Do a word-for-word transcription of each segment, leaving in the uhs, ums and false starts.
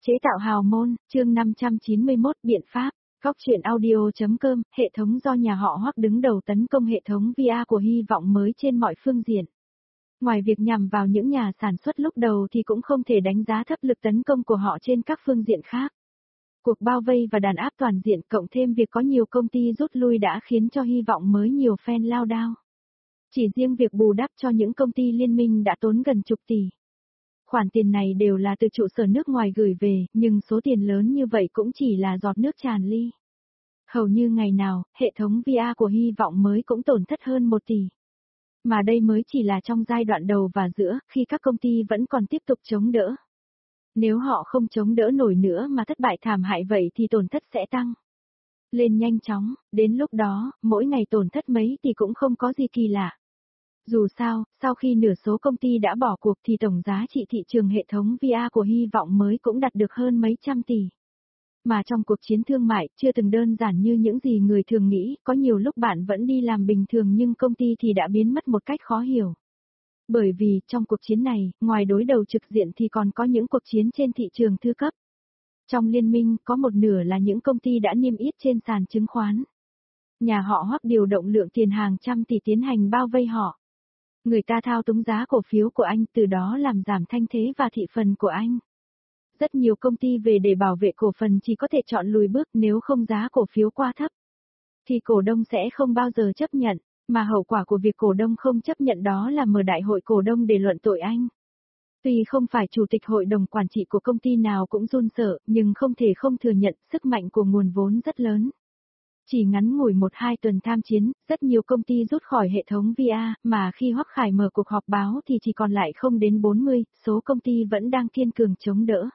Chế tạo hào môn, chương năm trăm chín mươi mốt biện pháp, Cóc truyện audio.com, hệ thống do nhà họ Hoắc đứng đầu tấn công hệ thống vê a của hy vọng mới trên mọi phương diện. Ngoài việc nhằm vào những nhà sản xuất lúc đầu thì cũng không thể đánh giá thấp lực tấn công của họ trên các phương diện khác. Cuộc bao vây và đàn áp toàn diện cộng thêm việc có nhiều công ty rút lui đã khiến cho hy vọng mới nhiều fan lao đao. Chỉ riêng việc bù đắp cho những công ty liên minh đã tốn gần chục tỷ. Khoản tiền này đều là từ trụ sở nước ngoài gửi về, nhưng số tiền lớn như vậy cũng chỉ là giọt nước tràn ly. Hầu như ngày nào, hệ thống vê a của hy vọng mới cũng tổn thất hơn một tỷ. Mà đây mới chỉ là trong giai đoạn đầu và giữa, khi các công ty vẫn còn tiếp tục chống đỡ. Nếu họ không chống đỡ nổi nữa mà thất bại thảm hại vậy thì tổn thất sẽ tăng lên nhanh chóng, đến lúc đó, mỗi ngày tổn thất mấy thì cũng không có gì kỳ lạ. Dù sao, sau khi nửa số công ty đã bỏ cuộc thì tổng giá trị thị trường hệ thống vê a của hy vọng mới cũng đạt được hơn mấy trăm tỷ. Mà trong cuộc chiến thương mại, chưa từng đơn giản như những gì người thường nghĩ, có nhiều lúc bạn vẫn đi làm bình thường nhưng công ty thì đã biến mất một cách khó hiểu. Bởi vì, trong cuộc chiến này, ngoài đối đầu trực diện thì còn có những cuộc chiến trên thị trường thứ cấp. Trong liên minh, có một nửa là những công ty đã niêm yết trên sàn chứng khoán. Nhà họ Hoắc điều động lượng tiền hàng trăm tỷ tiến hành bao vây họ. Người ta thao túng giá cổ phiếu của anh, từ đó làm giảm thanh thế và thị phần của anh. Rất nhiều công ty về để bảo vệ cổ phần chỉ có thể chọn lùi bước, nếu không giá cổ phiếu quá thấp thì cổ đông sẽ không bao giờ chấp nhận, mà hậu quả của việc cổ đông không chấp nhận đó là mở đại hội cổ đông để luận tội anh. Tuy không phải chủ tịch hội đồng quản trị của công ty nào cũng run sợ, nhưng không thể không thừa nhận sức mạnh của nguồn vốn rất lớn. Chỉ ngắn ngủi một hai tuần tham chiến, rất nhiều công ty rút khỏi hệ thống vê a, mà khi Hoắc Khải mở cuộc họp báo thì chỉ còn lại không đến bốn mươi, số công ty vẫn đang kiên cường chống đỡ.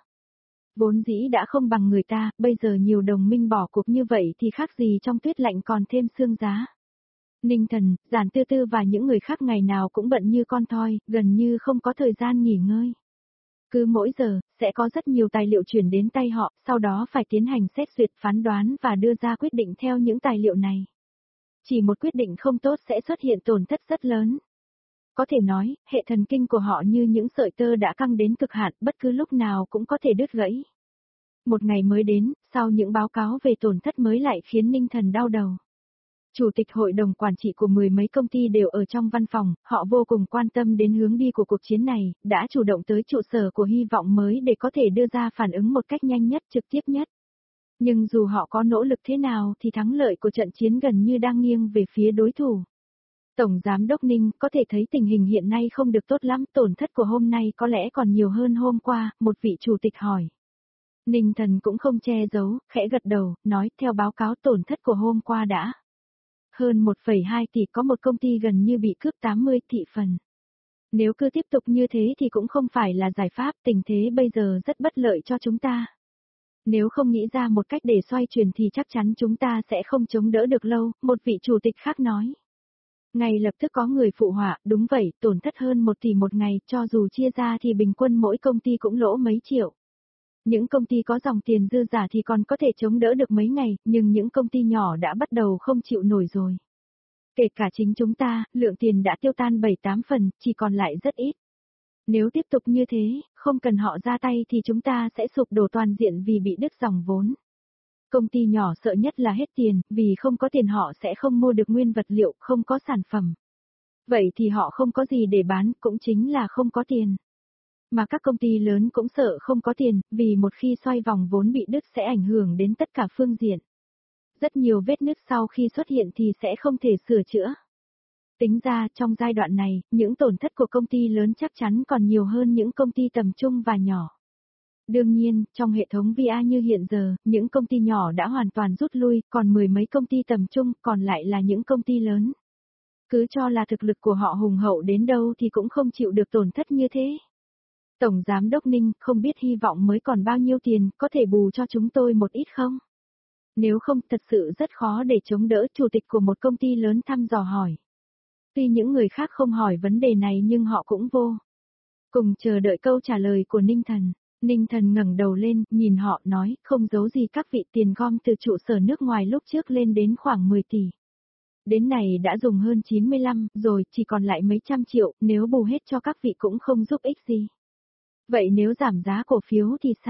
Vốn dĩ đã không bằng người ta, bây giờ nhiều đồng minh bỏ cuộc như vậy thì khác gì trong tuyết lạnh còn thêm sương giá. Ninh Thần, Giản Tư Tư và những người khác ngày nào cũng bận như con thoi, gần như không có thời gian nghỉ ngơi. Cứ mỗi giờ, sẽ có rất nhiều tài liệu chuyển đến tay họ, sau đó phải tiến hành xét duyệt, phán đoán và đưa ra quyết định theo những tài liệu này. Chỉ một quyết định không tốt sẽ xuất hiện tổn thất rất lớn. Có thể nói, hệ thần kinh của họ như những sợi tơ đã căng đến cực hạn, bất cứ lúc nào cũng có thể đứt gãy. Một ngày mới đến, sau những báo cáo về tổn thất mới lại khiến Ninh Thần đau đầu. Chủ tịch hội đồng quản trị của mười mấy công ty đều ở trong văn phòng, họ vô cùng quan tâm đến hướng đi của cuộc chiến này, đã chủ động tới trụ sở của hy vọng mới để có thể đưa ra phản ứng một cách nhanh nhất, trực tiếp nhất. Nhưng dù họ có nỗ lực thế nào thì thắng lợi của trận chiến gần như đang nghiêng về phía đối thủ. Tổng Giám đốc Ninh có thể thấy tình hình hiện nay không được tốt lắm, tổn thất của hôm nay có lẽ còn nhiều hơn hôm qua, một vị chủ tịch hỏi. Ninh Thần cũng không che giấu, khẽ gật đầu, nói theo báo cáo tổn thất của hôm qua đã hơn một phẩy hai tỷ, có một công ty gần như bị cướp tám mươi thị phần. Nếu cứ tiếp tục như thế thì cũng không phải là giải pháp, tình thế bây giờ rất bất lợi cho chúng ta. Nếu không nghĩ ra một cách để xoay chuyển thì chắc chắn chúng ta sẽ không chống đỡ được lâu, một vị chủ tịch khác nói. Ngay lập tức có người phụ họa, đúng vậy, tổn thất hơn một tỷ một ngày, cho dù chia ra thì bình quân mỗi công ty cũng lỗ mấy triệu. Những công ty có dòng tiền dư giả thì còn có thể chống đỡ được mấy ngày, nhưng những công ty nhỏ đã bắt đầu không chịu nổi rồi. Kể cả chính chúng ta, lượng tiền đã tiêu tan bảy tám phần, chỉ còn lại rất ít. Nếu tiếp tục như thế, không cần họ ra tay thì chúng ta sẽ sụp đổ toàn diện vì bị đứt dòng vốn. Công ty nhỏ sợ nhất là hết tiền, vì không có tiền họ sẽ không mua được nguyên vật liệu, không có sản phẩm. Vậy thì họ không có gì để bán, cũng chính là không có tiền. Mà các công ty lớn cũng sợ không có tiền, vì một khi xoay vòng vốn bị đứt sẽ ảnh hưởng đến tất cả phương diện. Rất nhiều vết nứt sau khi xuất hiện thì sẽ không thể sửa chữa. Tính ra, trong giai đoạn này, những tổn thất của công ty lớn chắc chắn còn nhiều hơn những công ty tầm trung và nhỏ. Đương nhiên, trong hệ thống vê a như hiện giờ, những công ty nhỏ đã hoàn toàn rút lui, còn mười mấy công ty tầm trung, còn lại là những công ty lớn. Cứ cho là thực lực của họ hùng hậu đến đâu thì cũng không chịu được tổn thất như thế. Tổng Giám đốc Ninh, không biết hy vọng mới còn bao nhiêu tiền, có thể bù cho chúng tôi một ít không? Nếu không, thật sự rất khó để chống đỡ, chủ tịch của một công ty lớn thăm dò hỏi. Tuy những người khác không hỏi vấn đề này nhưng họ cũng vô cùng chờ đợi câu trả lời của Ninh Thần. Ninh Thần ngẩng đầu lên, nhìn họ, nói, không giấu gì các vị, tiền gom từ trụ sở nước ngoài lúc trước lên đến khoảng mười tỷ. Đến này đã dùng hơn chín mươi lăm, rồi, chỉ còn lại mấy trăm triệu, nếu bù hết cho các vị cũng không giúp ích gì. Vậy nếu giảm giá cổ phiếu thì sao?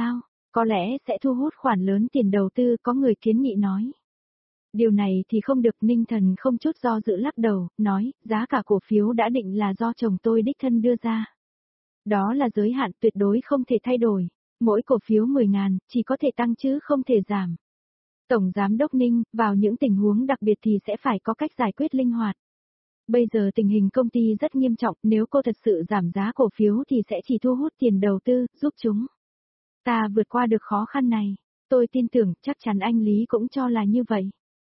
Có lẽ sẽ thu hút khoản lớn tiền đầu tư, có người kiến nghị nói. Điều này thì không được, Ninh Thần không chút do dự lắc đầu, nói, giá cả cổ phiếu đã định là do chồng tôi đích thân đưa ra. Đó là giới hạn tuyệt đối không thể thay đổi, mỗi cổ phiếu mười ngàn, chỉ có thể tăng chứ không thể giảm. Tổng Giám đốc Ninh, vào những tình huống đặc biệt thì sẽ phải có cách giải quyết linh hoạt. Bây giờ tình hình công ty rất nghiêm trọng, nếu cô thật sự giảm giá cổ phiếu thì sẽ chỉ thu hút tiền đầu tư, giúp chúng ta vượt qua được khó khăn này. Tôi tin tưởng chắc chắn anh Lý cũng cho là như vậy.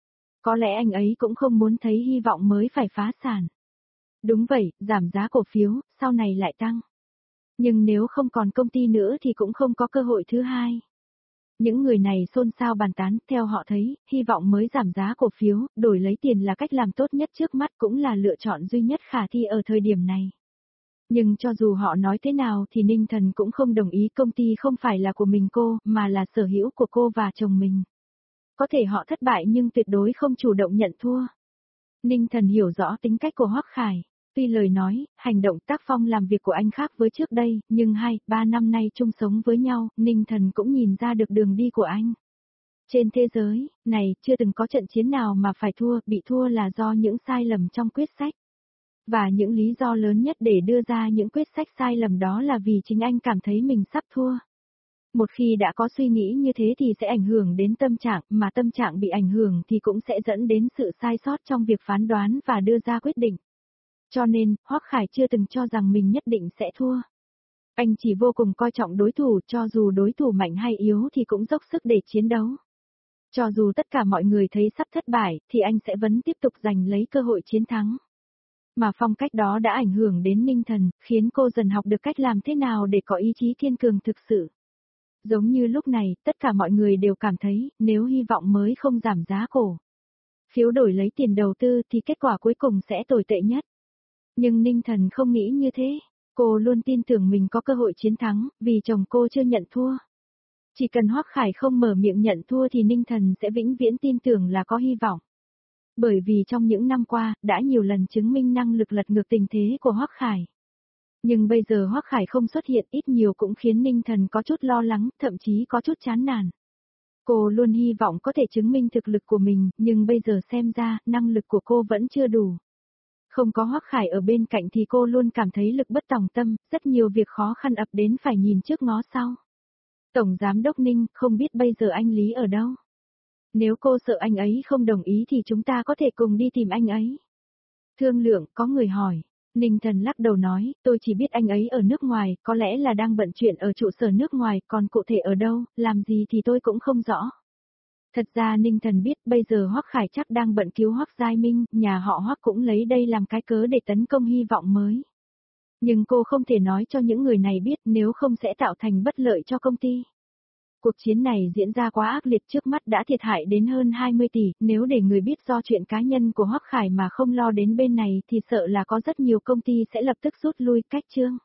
Có lẽ anh ấy cũng không muốn thấy hy vọng mới phải phá sản. Đúng vậy, giảm giá cổ phiếu, sau này lại tăng. Nhưng nếu không còn công ty nữa thì cũng không có cơ hội thứ hai. Những người này xôn xao bàn tán, theo họ thấy, hy vọng mới giảm giá cổ phiếu, đổi lấy tiền là cách làm tốt nhất trước mắt, cũng là lựa chọn duy nhất khả thi ở thời điểm này. Nhưng cho dù họ nói thế nào thì Ninh Thần cũng không đồng ý, công ty không phải là của mình cô, mà là sở hữu của cô và chồng mình. Có thể họ thất bại nhưng tuyệt đối không chủ động nhận thua. Ninh Thần hiểu rõ tính cách của Hoắc Khải. Tuy lời nói, hành động, tác phong làm việc của anh khác với trước đây, nhưng hai, ba năm nay chung sống với nhau, Ninh Thần cũng nhìn ra được đường đi của anh. Trên thế giới này, chưa từng có trận chiến nào mà phải thua, bị thua là do những sai lầm trong quyết sách. Và những lý do lớn nhất để đưa ra những quyết sách sai lầm đó là vì chính anh cảm thấy mình sắp thua. Một khi đã có suy nghĩ như thế thì sẽ ảnh hưởng đến tâm trạng, mà tâm trạng bị ảnh hưởng thì cũng sẽ dẫn đến sự sai sót trong việc phán đoán và đưa ra quyết định. Cho nên, Hoắc Khải chưa từng cho rằng mình nhất định sẽ thua. Anh chỉ vô cùng coi trọng đối thủ, cho dù đối thủ mạnh hay yếu thì cũng dốc sức để chiến đấu. Cho dù tất cả mọi người thấy sắp thất bại, thì anh sẽ vẫn tiếp tục giành lấy cơ hội chiến thắng. Mà phong cách đó đã ảnh hưởng đến Ninh Thần, khiến cô dần học được cách làm thế nào để có ý chí kiên cường thực sự. Giống như lúc này, tất cả mọi người đều cảm thấy, nếu hy vọng mới không giảm giá cổ phiếu đổi lấy tiền đầu tư thì kết quả cuối cùng sẽ tồi tệ nhất. Nhưng Ninh Thần không nghĩ như thế, cô luôn tin tưởng mình có cơ hội chiến thắng, vì chồng cô chưa nhận thua. Chỉ cần Hoắc Khải không mở miệng nhận thua thì Ninh Thần sẽ vĩnh viễn tin tưởng là có hy vọng. Bởi vì trong những năm qua, đã nhiều lần chứng minh năng lực lật ngược tình thế của Hoắc Khải. Nhưng bây giờ Hoắc Khải không xuất hiện, ít nhiều cũng khiến Ninh Thần có chút lo lắng, thậm chí có chút chán nản. Cô luôn hy vọng có thể chứng minh thực lực của mình, nhưng bây giờ xem ra, năng lực của cô vẫn chưa đủ. Không có Hoắc Khải ở bên cạnh thì cô luôn cảm thấy lực bất tòng tâm, rất nhiều việc khó khăn ập đến phải nhìn trước ngó sau. Tổng Giám đốc Ninh, không biết bây giờ anh Lý ở đâu? Nếu cô sợ anh ấy không đồng ý thì chúng ta có thể cùng đi tìm anh ấy. Thương lượng, có người hỏi. Ninh Thần lắc đầu nói, tôi chỉ biết anh ấy ở nước ngoài, có lẽ là đang bận chuyện ở trụ sở nước ngoài, còn cụ thể ở đâu, làm gì thì tôi cũng không rõ. Thật ra Ninh Thần biết bây giờ Hoắc Khải chắc đang bận cứu Hoắc Giai Minh, nhà họ Hoắc cũng lấy đây làm cái cớ để tấn công hy vọng mới. Nhưng cô không thể nói cho những người này biết, nếu không sẽ tạo thành bất lợi cho công ty. Cuộc chiến này diễn ra quá ác liệt, trước mắt đã thiệt hại đến hơn hai mươi tỷ, nếu để người biết do chuyện cá nhân của Hoắc Khải mà không lo đến bên này thì sợ là có rất nhiều công ty sẽ lập tức rút lui, cách chương.